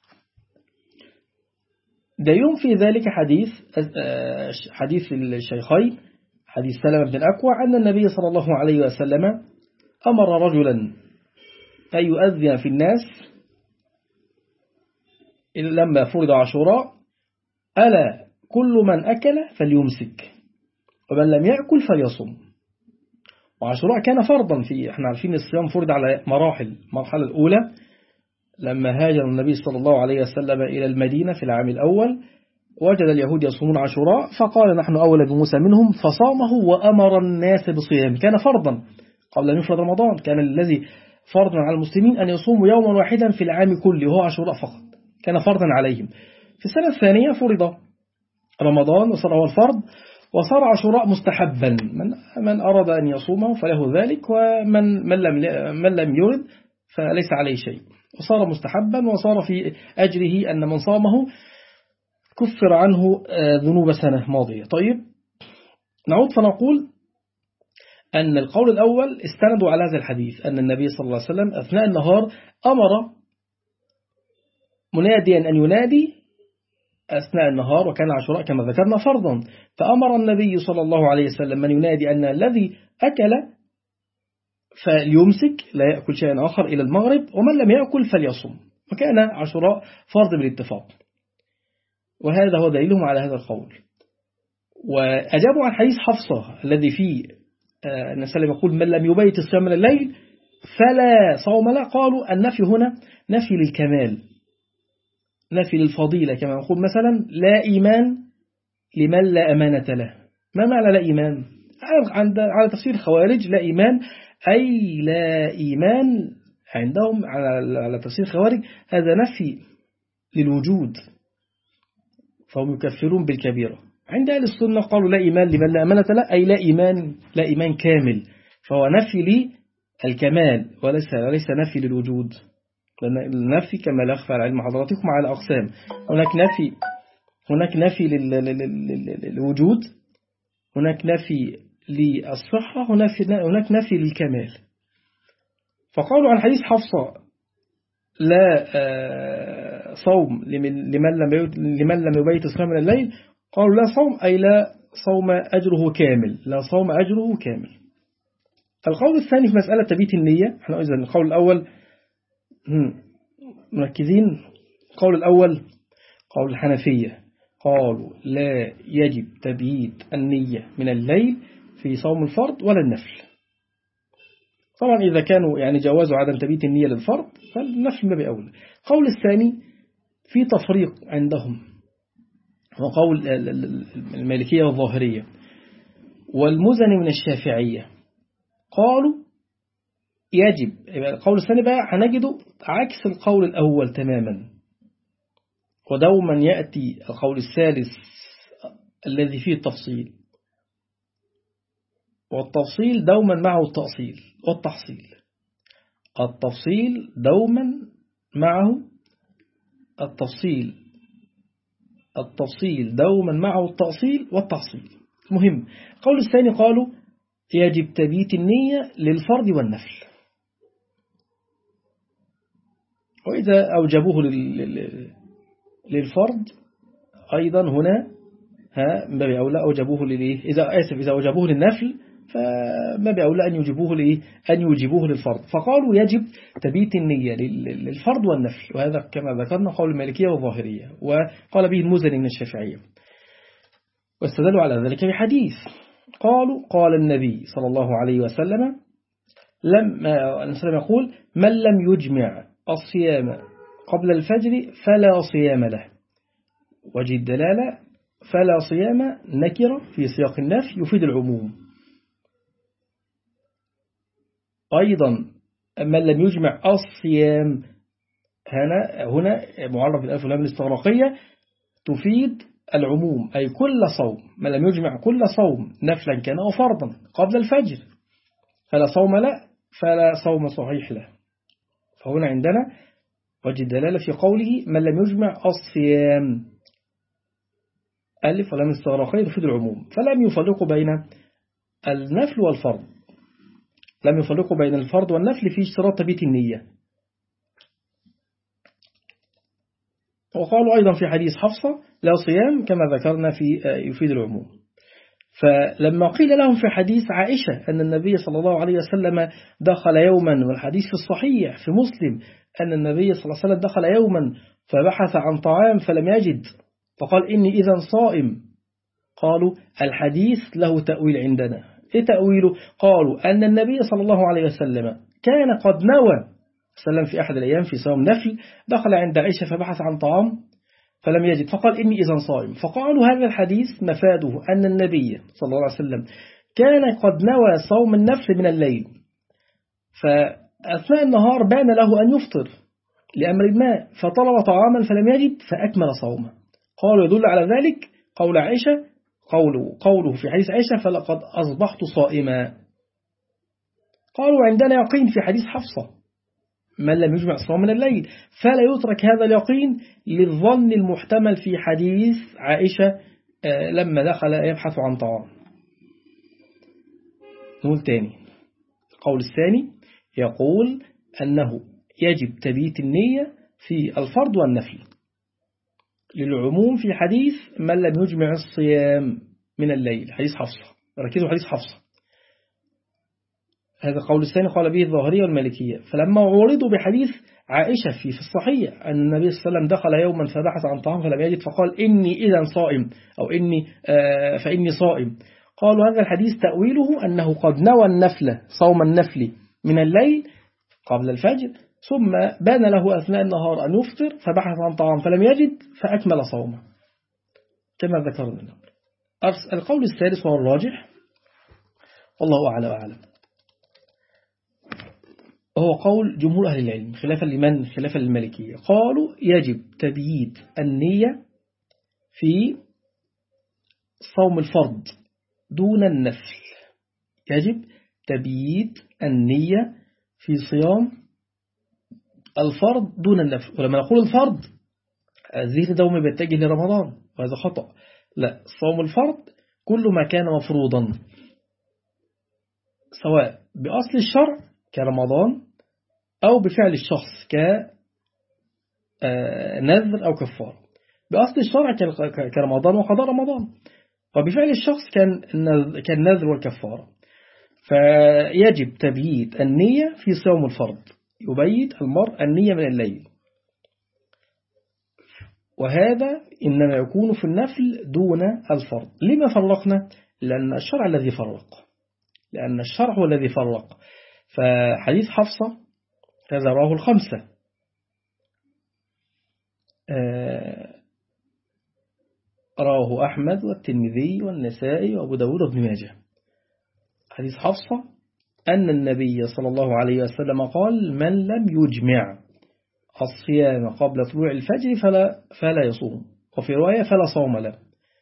دليل في ذلك حديث حديث الشيخين حديث سلمة بن الأكوع أن النبي صلى الله عليه وسلم أمر رجلا أن يؤذن في الناس لما فرض عاشوراء: ألا كل من أكل فليمسك ومن لم يأكل فليصم. وعاشوراء كان فرضا، في احنا عارفين الصيام فرض على مراحل. المرحلة الأولى لما هاجر النبي صلى الله عليه وسلم إلى المدينة في العام الأول وجد اليهود يصومون عاشوراء فقال نحن أولى بموسى منهم فصامه وأمر الناس بصيام. كان فرضا قبل أن يفرض رمضان، كان الذي فرضا على المسلمين أن يصوموا يوما واحدا في العام كله وهو عاشوراء فقط، كان فرضا عليهم. في السنة الثانية فرض رمضان وصار هو الفرض وصار عاشوراء مستحبا، من, من أراد أن يصومه فله ذلك، ومن من لم, من لم يرد فليس عليه شيء، وصار مستحبا وصار في أجره أن من صامه كفر عنه ذنوب سنة ماضية. طيب نعود فنقول أن القول الأول استندوا على هذا الحديث أن النبي صلى الله عليه وسلم أثناء النهار أمر مناديا أن ينادي أثناء النهار، وكان عاشوراء كما ذكرنا فرضا، فأمر النبي صلى الله عليه وسلم من ينادي أن الذي أكل فليمسك لا يأكل شيئا آخر إلى المغرب ومن لم يأكل فليصم، وكان عاشوراء فرض بالاتفاق. وهذا هو دليلهم على هذا القول. وأجابوا عن حديث حفصة الذي فيه أن سلم يقول من لم يبيت الصيام من الليل فلا صوم له. قالوا النفي هنا نفي للكمال، نفي للفضيلة، كما نقول مثلا لا إيمان لمن لا أمانة له. ما معنى لا إيمان؟ على تفسير الخوارج لا إيمان أي لا إيمان عندهم على تفسير الخوارج هذا نفي للوجود، فهم يكفرون بالكبيرة. عند أهل السنة قالوا لا إيمان لمن لا أمانة له أي لا إيمان لا إيمان كامل، فهو نفي للكمال وليس ليس نفي للوجود، لأن النفي كما لا يخفى على علم حضراتكم على أقسام. هناك نفي هناك نفي للوجود، هناك نفي للصحة، هناك نفي للكمال. فقالوا عن حديث حفصة لا صوم لمن لم لمن لم يبيت الصيام من الليل، قالوا لا صوم أي لا صوم أجره كامل، لا صوم أجره كامل. القول الثاني في مسألة تبيت النية، احنا إذن القول الأول مركزين. القول الأول قول الحنفية قالوا لا يجب تبييت النية من الليل في صوم الفرض ولا النفل. طبعا إذا كانوا يعني جوازوا عدم تبييت النية للفرض فالنفل ما بأولى. القول الثاني في تفريق عندهم، وقول المالكية والظاهرية والمزني من الشافعية، قالوا يجب. القول الثاني بقى هنجده عكس القول الأول تماما، ودوما يأتي القول الثالث الذي فيه التفصيل، والتفصيل دوما معه التأصيل والتحصيل. التفصيل دوما معه التفصيل التفصيل دوما معه التأصيل والتحصيل. مهم. القول الثاني قالوا يجب تبييت النية للفرض والنفل، وإذا أوجبوه للفرض أيضا هنا ها ما بأولى أوجبوه للإيه، إذا آسف إذا أوجبوه للنفل فما بأولى أن يجيبوه لإيه، أن يجيبوه للفرض. فقالوا يجب تبييت النية للفرض والنفل، وهذا كما ذكرنا قول المالكية والظاهرية، وقال به المزني من الشافعية، واستدلوا على ذلك بحديث قالوا قال النبي صلى الله عليه وسلم لما النبي يقول من لم يجمع الصيام قبل الفجر فلا صيام له. وجه الدلالة فلا صيام نكرة في سياق النفي يفيد العموم. أيضا من لم يجمع الصيام هنا هنا معرف بالألف واللام الاستغراقية تفيد العموم، أي كل صوم. من لم يجمع كل صوم نفلا كان أو فرضا قبل الفجر فلا صوم له، فلا صوم صحيح له. فهنا عندنا وجه الدلالة في قوله من لم يجمع الصيام، ألف ولام الاستغراقية تفيد العموم، فلم يفرقوا بين النفل والفرض، لم يفرقوا بين الفرض والنفل في اشتراط تبيت النية. وقالوا أيضا في حديث حفصة لا صيام كما ذكرنا في يفيد العموم. فلما قيل لهم في حديث عائشة أن النبي صلى الله عليه وسلم دخل يوما، والحديث في الصحيح في مسلم أن النبي صلى الله عليه وسلم دخل يوما فبحث عن طعام فلم يجد فقال إني إذا صائم، قالوا الحديث له تأويل عندنا. إيه تأويله؟ قالوا أن النبي صلى الله عليه وسلم كان قد نوى سلم في أحد الأيام في صوم نفل، دخل عند عائشة فبحث عن طعام فلم يجد فقال إني إذا صائم. فقالوا هذا الحديث مفاده أن النبي صلى الله عليه وسلم كان قد نوى صوم النفل من الليل، فأثناء النهار بان له أن يفطر لأمر ما فطلب طعاما فلم يجد فأكمل صومه. قالوا يدل على ذلك قول عائشة قوله, قوله في حديث عائشة فلقد أصبحت صائما. قالوا عندنا يقين في حديث حفصة من لم يجمع صوم من الليل، فلا يترك هذا اليقين للظن المحتمل في حديث عائشة لما دخل يبحث عن طعام. نقول تاني، القول الثاني يقول أنه يجب تبييت النية في الفرض والنفل للعموم في حديث من لم يجمع الصيام من الليل، حديث حفصة. ركزوا حديث حفصة، هذا القول الثاني قال به الظاهرية والمالكية. فلما عورضوا بحديث عائشة في في الصحيح أن النبي صلى الله عليه وسلم دخل يوما فبحث عن طعام فلم يجد فقال إني إذا صائم أو إني آه فإني صائم، قالوا هذا الحديث تأويله أنه قد نوى النفل صوم النفل من الليل قبل الفجر ثم بان له أثناء النهار أن يفطر فبحث عن طعام فلم يجد فأكمل صومه كما ذكرنا. القول الثالث وهو الراجح والله أعلى وأعلم، وهو قول جمهور أهل العلم خلافا لمن؟ خلافا للمالكية. قالوا يجب تبييت النية في صوم الفرض دون النفل، يجب تبييت النية في صيام الفرض دون النفل. ولما نقول الفرض الذهن دوما بيتجه لرمضان وهذا خطأ، لا، صوم الفرض كل ما كان مفروضا سواء بأصل الشرع كرمضان أو بفعل الشخص كنذر أو كفار. بأصل الشرع كرمضان وقضاء رمضان، وبفعل الشخص كان كالنذر والكفار. فيجب تبييت النية في صوم الفرض، يبيت المرء النية من الليل، وهذا إنما يكون في النفل دون الفرض. لما فرقنا؟ لأن الشرع الذي فرق، لأن الشرع هو الذي فرق. فحديث حفصة هذا رواه الخمسة، رواه أحمد والترمذي والنسائي وأبو داود وابن ماجه. حديث حفصة أن النبي صلى الله عليه وسلم قال من لم يجمع الصيام قبل طلوع الفجر فلا, فلا يصوم، وفي رواية فلا صوم له.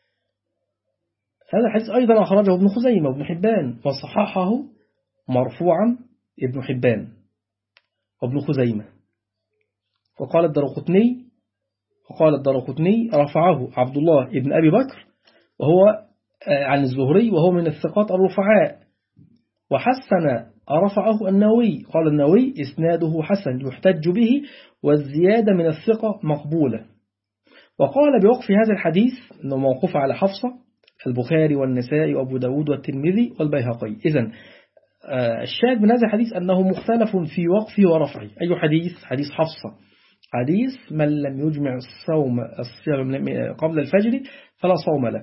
هذا الحديث أيضا أخرجه ابن خزيمة وابن حبان وصححه مرفوعا ابن حبان وابن خزيمة. وقال الدرقطني وقال الدرقطني رفعه عبد الله ابن أبي بكر وهو عن الزهري وهو من الثقات الرفعاء، وحسن رفعه النووي، قال النووي إسناده حسن يحتج به والزيادة من الثقة مقبولة. وقال بوقف هذا الحديث أنه موقوف على حفصة البخاري والنسائي وأبو داود والترمذي والبيهقي. إذن الشاهد من هذا الحديث أنه مختلف في وقفه ورفعه. أي حديث؟ حديث حفصة، حديث من لم يجمع الصوم الصيام قبل الفجر فلا صوم له.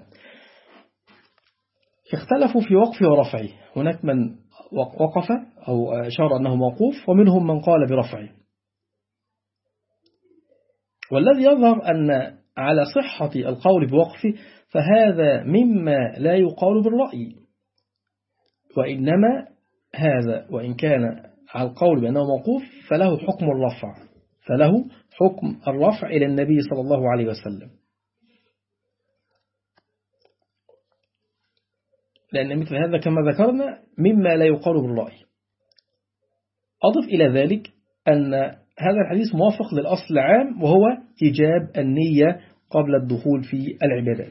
اختلفوا في وقفه ورفعه، هناك من وقف أو أشار أنه موقوف ومنهم من قال برفعه. والذي يظهر أن على صحة القول بوقفه فهذا مما لا يقال بالرأي، وإنما هذا وإن كان على القول بأنه موقوف فله حكم الرفع، فله حكم الرفع إلى النبي صلى الله عليه وسلم، لأن مثل هذا كما ذكرنا مما لا يقال بالرأي. أضف إلى ذلك أن هذا الحديث موافق للأصل العام وهو إيجاب النية قبل الدخول في العبادات.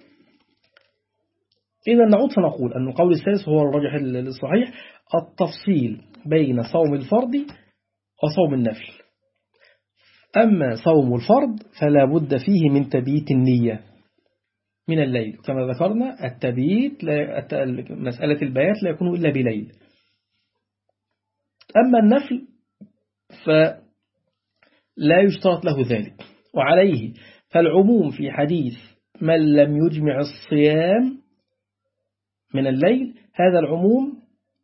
إذا نعود فنقول أن القول الثالث هو الراجح الصحيح، التفصيل بين صوم الفرض وصوم النفل. أما صوم الفرض فلا بد فيه من تبييت النية من الليل، كما ذكرنا التبييت لا مسألة البيات لا يكون إلا بليل. أما النفل فلا يشترط له ذلك، وعليه فالعموم في حديث من لم يجمع الصيام من الليل هذا العموم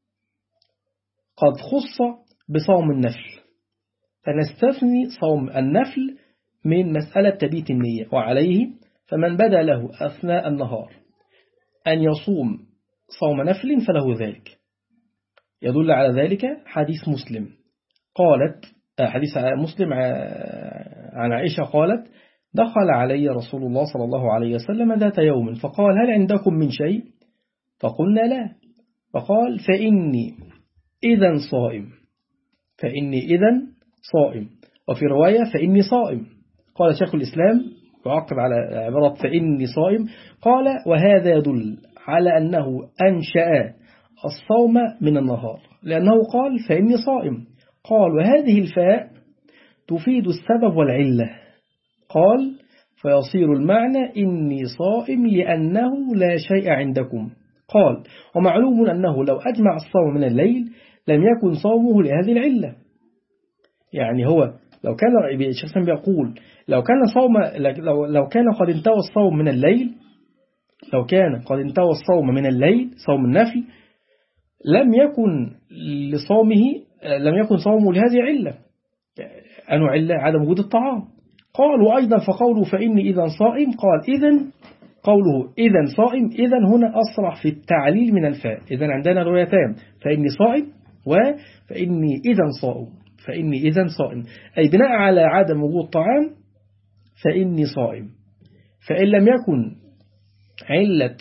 قد خص بصوم النفل، فنستثني صوم النفل من مسألة تبيت النية. وعليه فمن بدا له أثناء النهار أن يصوم صوم نفل فله ذلك. يدل على ذلك حديث مسلم قالت حديث مسلم عن عائشة قالت دخل علي رسول الله صلى الله عليه وسلم ذات يوم فقال هل عندكم من شيء؟ فقلنا لا، فقال فإني إذا صائم، فإني إذا صائم، وفي رواية فإني صائم. قال شيخ الإسلام يعقب على عبارة فإني صائم قال وهذا يدل على أنه أنشأ الصوم من النهار، لأنه قال فإني صائم، قال وهذه الفاء تفيد السبب والعلة، قال فيصير المعنى إني صائم لأنه لا شيء عندكم. قال ومعلوم أنه لو أجمع الصوم من الليل لم يكن صومه لهذه العلة. يعني هو لو كان الشيخ بيقول لو كان صوم لو, لو كان قد انتهى الصوم من الليل لو كان قد انتهى الصوم من الليل صوم النفل لم يكن لصومه لم يكن صومه لهذه علة. أنه علة عدم وجود الطعام. قال وأيضا فقوله فإني إذا صائم قال إذن قوله إذن صائم إذن هنا أصرح في التعليل من الفاء. إذن عندنا روايتان فإني صائم وفإني إذا صائم، فإني إذا صائم أي بناء على عدم وجود طعام فإني صائم. فإن لم يكن علة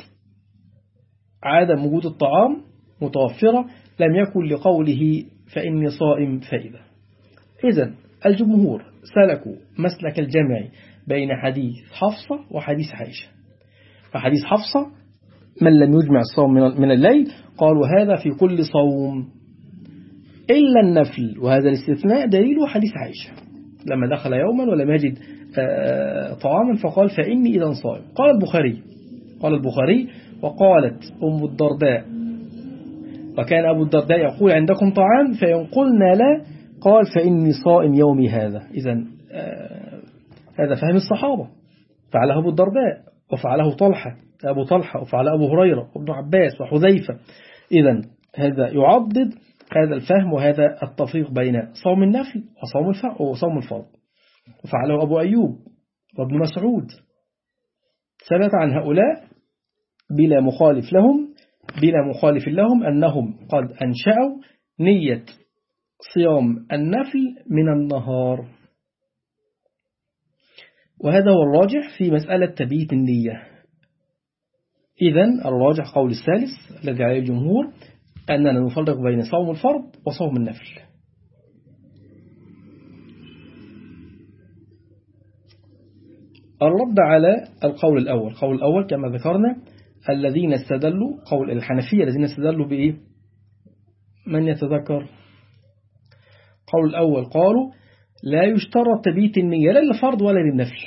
عدم وجود الطعام متوفرة لم يكن لقوله فإني صائم فائدة. إذن الجمهور سلكوا مسلك الجمع بين حديث حفصة وحديث عائشة. فحديث حفصة من لم يجمع الصوم من الليل قالوا هذا في كل صوم إلا النفل، وهذا الاستثناء دليل حديث عائشة لما دخل يوما ولم يجد طعاما فقال فإني إذا صائم. قال البخاري قال البخاري وقالت أم الدرداء وكان أبو الدرداء يقول عندكم طعام فإن قلنا لا قال فإني صائم يومي هذا. إذن هذا فهم الصحابة، فعله أبو الدرداء وفعله طلحة أبو طلحة وفعله أبو هريرة وابن عباس وحذيفة. إذن هذا يعضد هذا الفهم وهذا التفريق بين صوم النفل وصوم الفرض. وفعله أبو أيوب وابن مسعود. ثبت عن هؤلاء بلا مخالف لهم بلا مخالف لهم أنهم قد أنشأوا نية صيام النفل من النهار. وهذا هو الراجح في مسألة تبييت النية. إذن الراجح قول الثالث الذي عليه الجمهور أننا نفرق بين صوم الفرض وصوم النفل. الرد على القول الأول قول الأول كما ذكرنا الذين استدلوا قول الحنفية الذين استدلوا بإيه؟ من يتذكر؟ قول الأول قالوا لا يشترط تبييت النية لا للفرض ولا للنفل،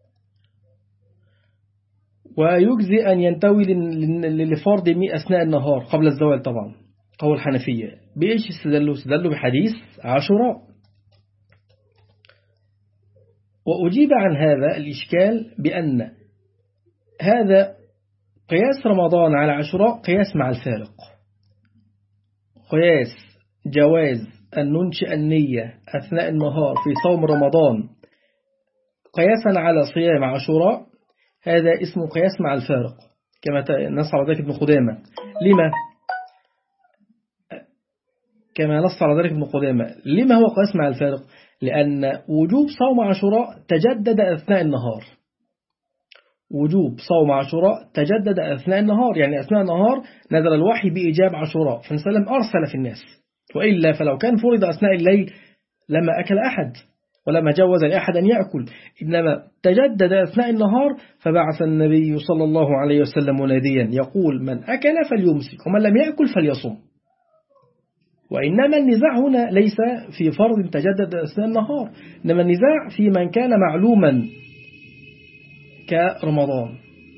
ويجزي أن ينتوي لفرض أثناء النهار قبل الزوال. طبعا قول الحنفية بإيش استدلوا؟ استدلوا بحديث عاشوراء. وأجيب عن هذا الإشكال بأن هذا قياس رمضان على عاشوراء قياس مع الفارق، قياس جواز أن ننشئ النية أثناء النهار في صوم رمضان قياسا على صيام عاشوراء هذا اسمه قياس مع الفارق كما نص على ذلك ابن قدامة. لما؟ كما نص على ذلك ابن قدامة. لما هو قياس مع الفارق؟ لأن وجوب صوم عاشوراء تجدد أثناء النهار. وجوب صوم عاشوراء تجدد أثناء النهار، يعني أثناء النهار نزل الوحي بإيجاب عاشوراء فنسلم أرسل في الناس، وإلا فلو كان فرض أثناء الليل لما أكل أحد ولما جوز لأحد أن يأكل، إنما تجدد أثناء النهار فبعث النبي صلى الله عليه وسلم مناديا يقول من أكل فليمسك ومن لم يأكل فليصم. وإنما النزاع هنا ليس في فرض تجدد أثناء النهار، إنما النزاع في من كان معلوما كرمضان.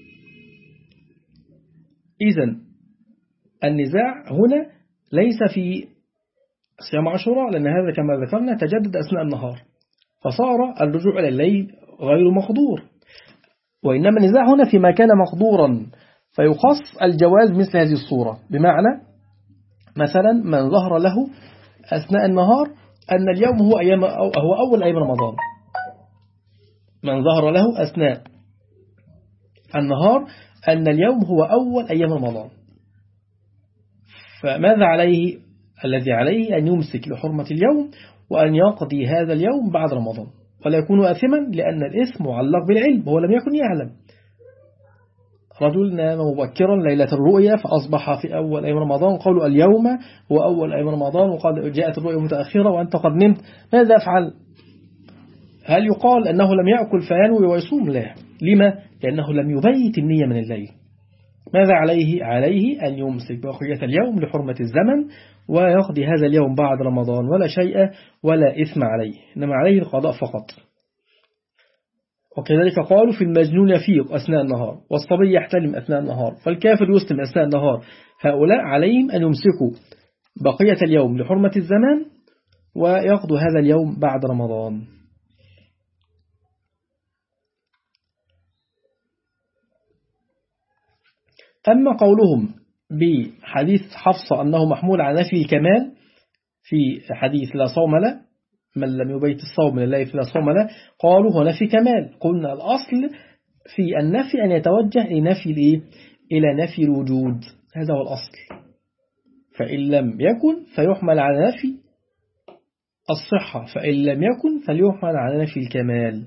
إذن النزاع هنا ليس في صيام عاشوراء، لأن هذا كما ذكرنا تجدد أثناء النهار فصار الرجوع إلى الليل غير مقدور، وإنما النزاع هنا فيما كان مقدورا فيخص الجواز مثل هذه الصورة. بمعنى مثلا من ظهر له أثناء النهار أن اليوم هو, أيام أو هو أول أيام رمضان، من ظهر له أثناء النهار أن اليوم هو أول أيام رمضان، فماذا عليه؟ الذي عليه أن يمسك لحرمة اليوم وأن يقضي هذا اليوم بعد رمضان، ولا يكون آثما لأن الإثم معلق بالعلم وهو لم يكن يعلم. رجل نام مبكرا ليلة الرؤيا فأصبح في أول أيام رمضان، قالوا اليوم هو أول أيام رمضان وقد جاءت الرؤيا متأخرة وأنت قد نمت، ماذا أفعل؟ هل يقال أنه لم يأكل فينوي ويصوم؟ لا. لما؟ لأنه لم يبيت النية من الليل. ماذا عليه؟ عليه أن يمسك بقية اليوم لحرمة الزمن ويقضي هذا اليوم بعد رمضان، ولا شيء ولا إثم عليه، إنما عليه القضاء فقط. وكذلك قالوا في المجنون يفيق أثناء النهار، والصبي يحتلم أثناء النهار، فالكافر يسلم أثناء النهار، هؤلاء عليهم أن يمسكوا بقية اليوم لحرمة الزمان ويقضوا هذا اليوم بعد رمضان. أما قولهم بحديث حفصة أنه محمول على نفي الكمال في حديث لا صوم له، من لم يبيت الصوم من الله فلا صوم له، قالوا هو نفي كمال. قلنا الأصل في النفي أن يتوجه لنفي الإيه؟ إلى نفي الوجود، هذا هو الأصل. فإن لم يكن فيحمل على نفي الصحة، فإن لم يكن فليحمل على نفي الكمال.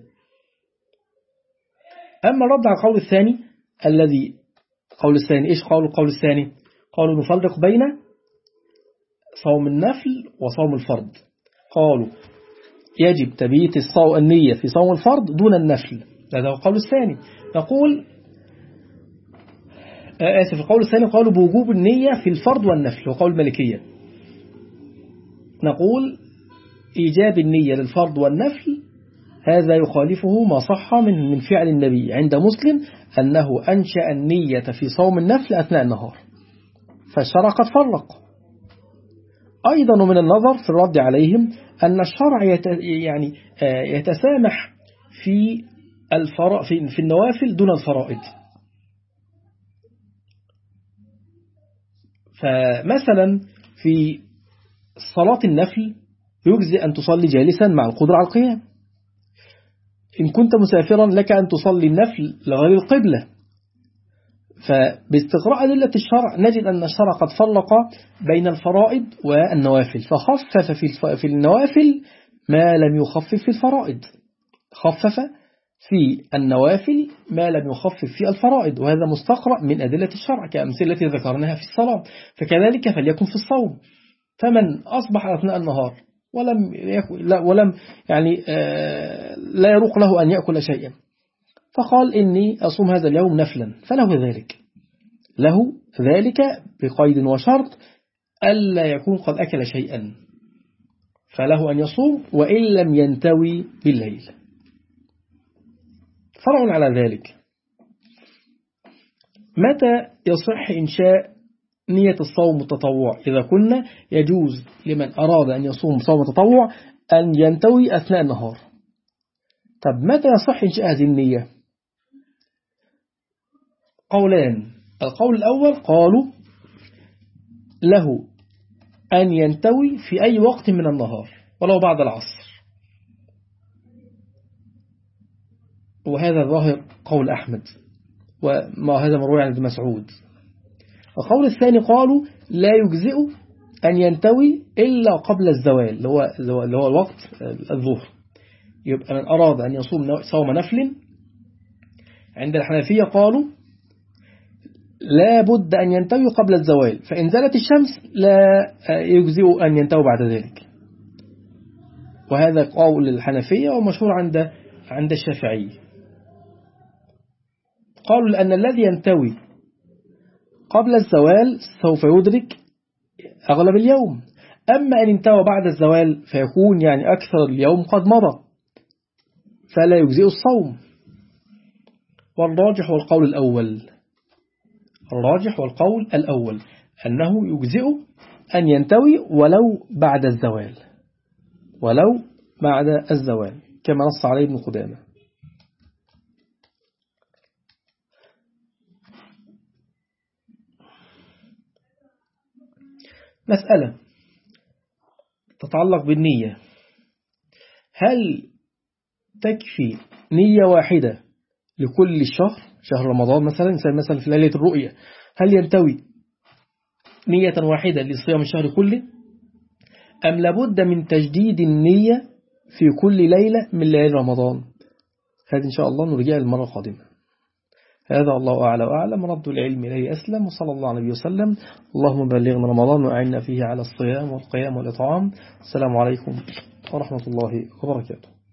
أما الرد على القول الثاني الذي قول الثاني إيش قالوا؟ القول الثاني قالوا نفرق بين صوم النفل وصوم الفرض. قالوا يجب تبييت الصوم النية في صوم الفرض دون النفل، هذا هو القول الثاني. نقول آسف القول الثاني قالوا بوجوب النية في الفرض والنفل، وقول المالكية نقول إيجاب النية للفرض والنفل هذا يخالفه ما صح من من فعل النبي عند مسلم أنه أنشأ النية في صوم النفل أثناء النهار، فالشرع قد فرق. أيضا من النظر في الرد عليهم أن الشرع يعني يتسامح في في النوافل دون الفرائض. فمثلا في صلاة النفل يجزي أن تصلي جالسا مع القدرة على القيام. إن كنت مسافرا لك أن تصلي النفل لغير القبلة. فباستقراء أدلة الشرع نجد أن الشرع قد فرق بين الفرائض والنوافل، فخفف في النوافل ما لم يخفف في الفرائض، خفف في النوافل ما لم يخفف في الفرائض، وهذا مستقرأ من أدلة الشرع كأمثلة ذكرناها في الصلاة. فكذلك فليكن في الصوم، فمن أصبح أثناء النهار ولم يأكل ولم يعني لا يروق له أن يأكل شيئا فقال إني أصوم هذا اليوم نفلا، فله ذلك له ذلك بقيد وشرط ألا يكون قد أكل شيئا، فله أن يصوم وإن لم ينتوي بالليل. فرع على ذلك متى يصح إنشاء نية الصوم التطوع؟ إذا كنا يجوز لمن أراد أن يصوم صوم تطوع أن ينتوي أثناء النهار. طب متى يصح إنشاء هذه النية؟ قولان. القول الأول قالوا له أن ينتوي في أي وقت من النهار ولو بعد العصر. وهذا ظاهر قول أحمد، وما هذا مروي عن ابن مسعود. القول الثاني قالوا لا يجزئ أن ينتوي إلا قبل الزوال اللي هو, اللي هو الوقت الظهر. يبقى من أراد أن يصوم صوم نفل عند الحنفية قالوا لا بد أن ينتوي قبل الزوال، فإن زالت الشمس لا يجزئ أن ينتوي بعد ذلك. وهذا قول الحنفية ومشهور عند عند الشافعي. قالوا لأن الذي ينتوي قبل الزوال سوف يدرك أغلب اليوم، أما أن انتوى بعد الزوال فيكون يعني أكثر اليوم قد مضى فلا يجزئ الصوم. والراجح والقول الأول الراجح والقول الأول أنه يجزئ أن ينتوي ولو بعد الزوال ولو بعد الزوال كما نص عليه ابن قدامة. مسألة تتعلق بالنية، هل تكفي نية واحدة لكل الشهر، شهر رمضان مثلا، مثلا في ليلة الرؤية هل ينتوي نية واحدة لصيام الشهر كله، أم لابد من تجديد النية في كل ليلة من ليالي رمضان؟ هذه إن شاء الله نرجع المرة القادمة. هذا الله أعلى وأعلم، رد العلم إليه أسلم، وصلى الله عليه وسلم. اللهم بلغنا رمضان وأعنا فيه على الصيام والقيام والإطعام. السلام عليكم ورحمة الله وبركاته.